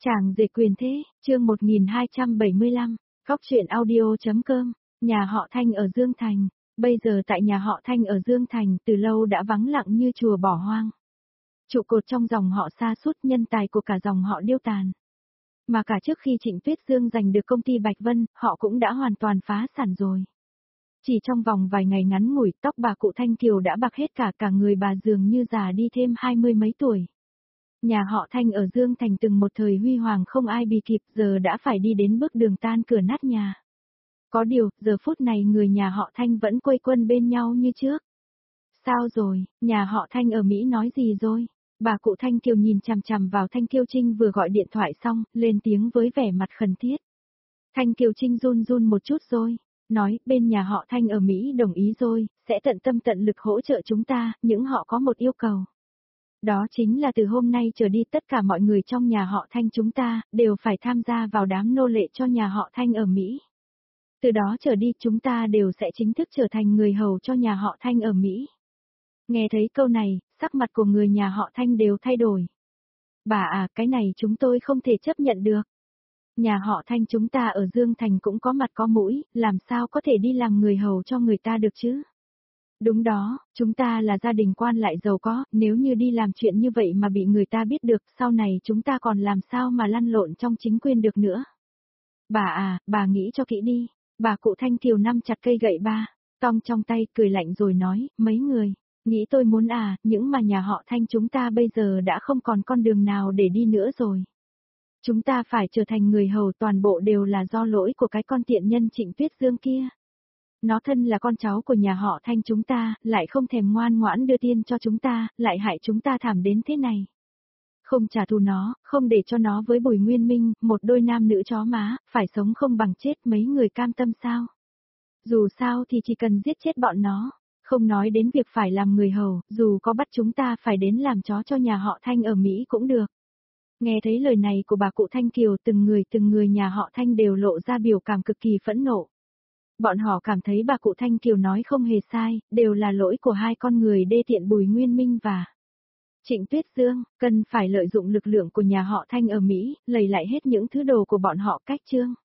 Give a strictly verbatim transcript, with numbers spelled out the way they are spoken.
Chàng rể quyền thế, chương một nghìn hai trăm bảy mươi lăm, Góc truyện audio.com, nhà họ Thanh ở Dương Thành. Bây giờ tại nhà họ Thanh ở Dương Thành từ lâu đã vắng lặng như chùa bỏ hoang. Trụ cột trong dòng họ sa sút, nhân tài của cả dòng họ điêu tàn. Mà cả trước khi Trịnh Tuyết Dương giành được công ty Bạch Vân, họ cũng đã hoàn toàn phá sản rồi. Chỉ trong vòng vài ngày ngắn ngủi, tóc bà cụ Thanh Kiều đã bạc hết cả, cả người bà dường như già đi thêm hai mươi mấy tuổi. Nhà họ Thanh ở Dương Thành từng một thời huy hoàng không ai bì kịp, giờ đã phải đi đến bước đường tan cửa nát nhà. Có điều, giờ phút này người nhà họ Thanh vẫn quây quần bên nhau như trước. Sao rồi, nhà họ Thanh ở Mỹ nói gì rồi? Bà cụ Thanh Kiều nhìn chằm chằm vào Thanh Kiều Trinh vừa gọi điện thoại xong, lên tiếng với vẻ mặt khẩn thiết. Thanh Kiều Trinh run run một chút rồi, nói, bên nhà họ Thanh ở Mỹ đồng ý rồi, sẽ tận tâm tận lực hỗ trợ chúng ta, nhưng họ có một yêu cầu. Đó chính là từ hôm nay trở đi tất cả mọi người trong nhà họ Thanh chúng ta, đều phải tham gia vào đám nô lệ cho nhà họ Thanh ở Mỹ. Từ đó trở đi chúng ta đều sẽ chính thức trở thành người hầu cho nhà họ Thanh ở Mỹ. Nghe thấy câu này, sắc mặt của người nhà họ Thanh đều thay đổi. Bà à, cái này chúng tôi không thể chấp nhận được. Nhà họ Thanh chúng ta ở Dương Thành cũng có mặt có mũi, làm sao có thể đi làm người hầu cho người ta được chứ? Đúng đó, chúng ta là gia đình quan lại giàu có, nếu như đi làm chuyện như vậy mà bị người ta biết được, sau này chúng ta còn làm sao mà lăn lộn trong chính quyền được nữa. Bà à, bà nghĩ cho kỹ đi. Bà cụ Thanh Kiều nắm chặt cây gậy ba, tong trong tay, cười lạnh rồi nói, mấy người, nghĩ tôi muốn à, những mà nhà họ Thanh chúng ta bây giờ đã không còn con đường nào để đi nữa rồi. Chúng ta phải trở thành người hầu, toàn bộ đều là do lỗi của cái con tiện nhân Trịnh Tuyết Dương kia. Nó thân là con cháu của nhà họ Thanh chúng ta, lại không thèm ngoan ngoãn đưa tiền cho chúng ta, lại hại chúng ta thảm đến thế này. Không trả thù nó, không để cho nó với Bùi Nguyên Minh, một đôi nam nữ chó má, phải sống không bằng chết, mấy người cam tâm sao? Dù sao thì chỉ cần giết chết bọn nó, không nói đến việc phải làm người hầu, dù có bắt chúng ta phải đến làm chó cho nhà họ Thanh ở Mỹ cũng được. Nghe thấy lời này của bà cụ Thanh Kiều, từng người từng người nhà họ Thanh đều lộ ra biểu cảm cực kỳ phẫn nộ. Bọn họ cảm thấy bà cụ Thanh Kiều nói không hề sai, đều là lỗi của hai con người đê tiện Bùi Nguyên Minh và Trịnh Tuyết Dương, cần phải lợi dụng lực lượng của nhà họ Thanh ở Mỹ, lấy lại hết những thứ đồ của bọn họ cách chương.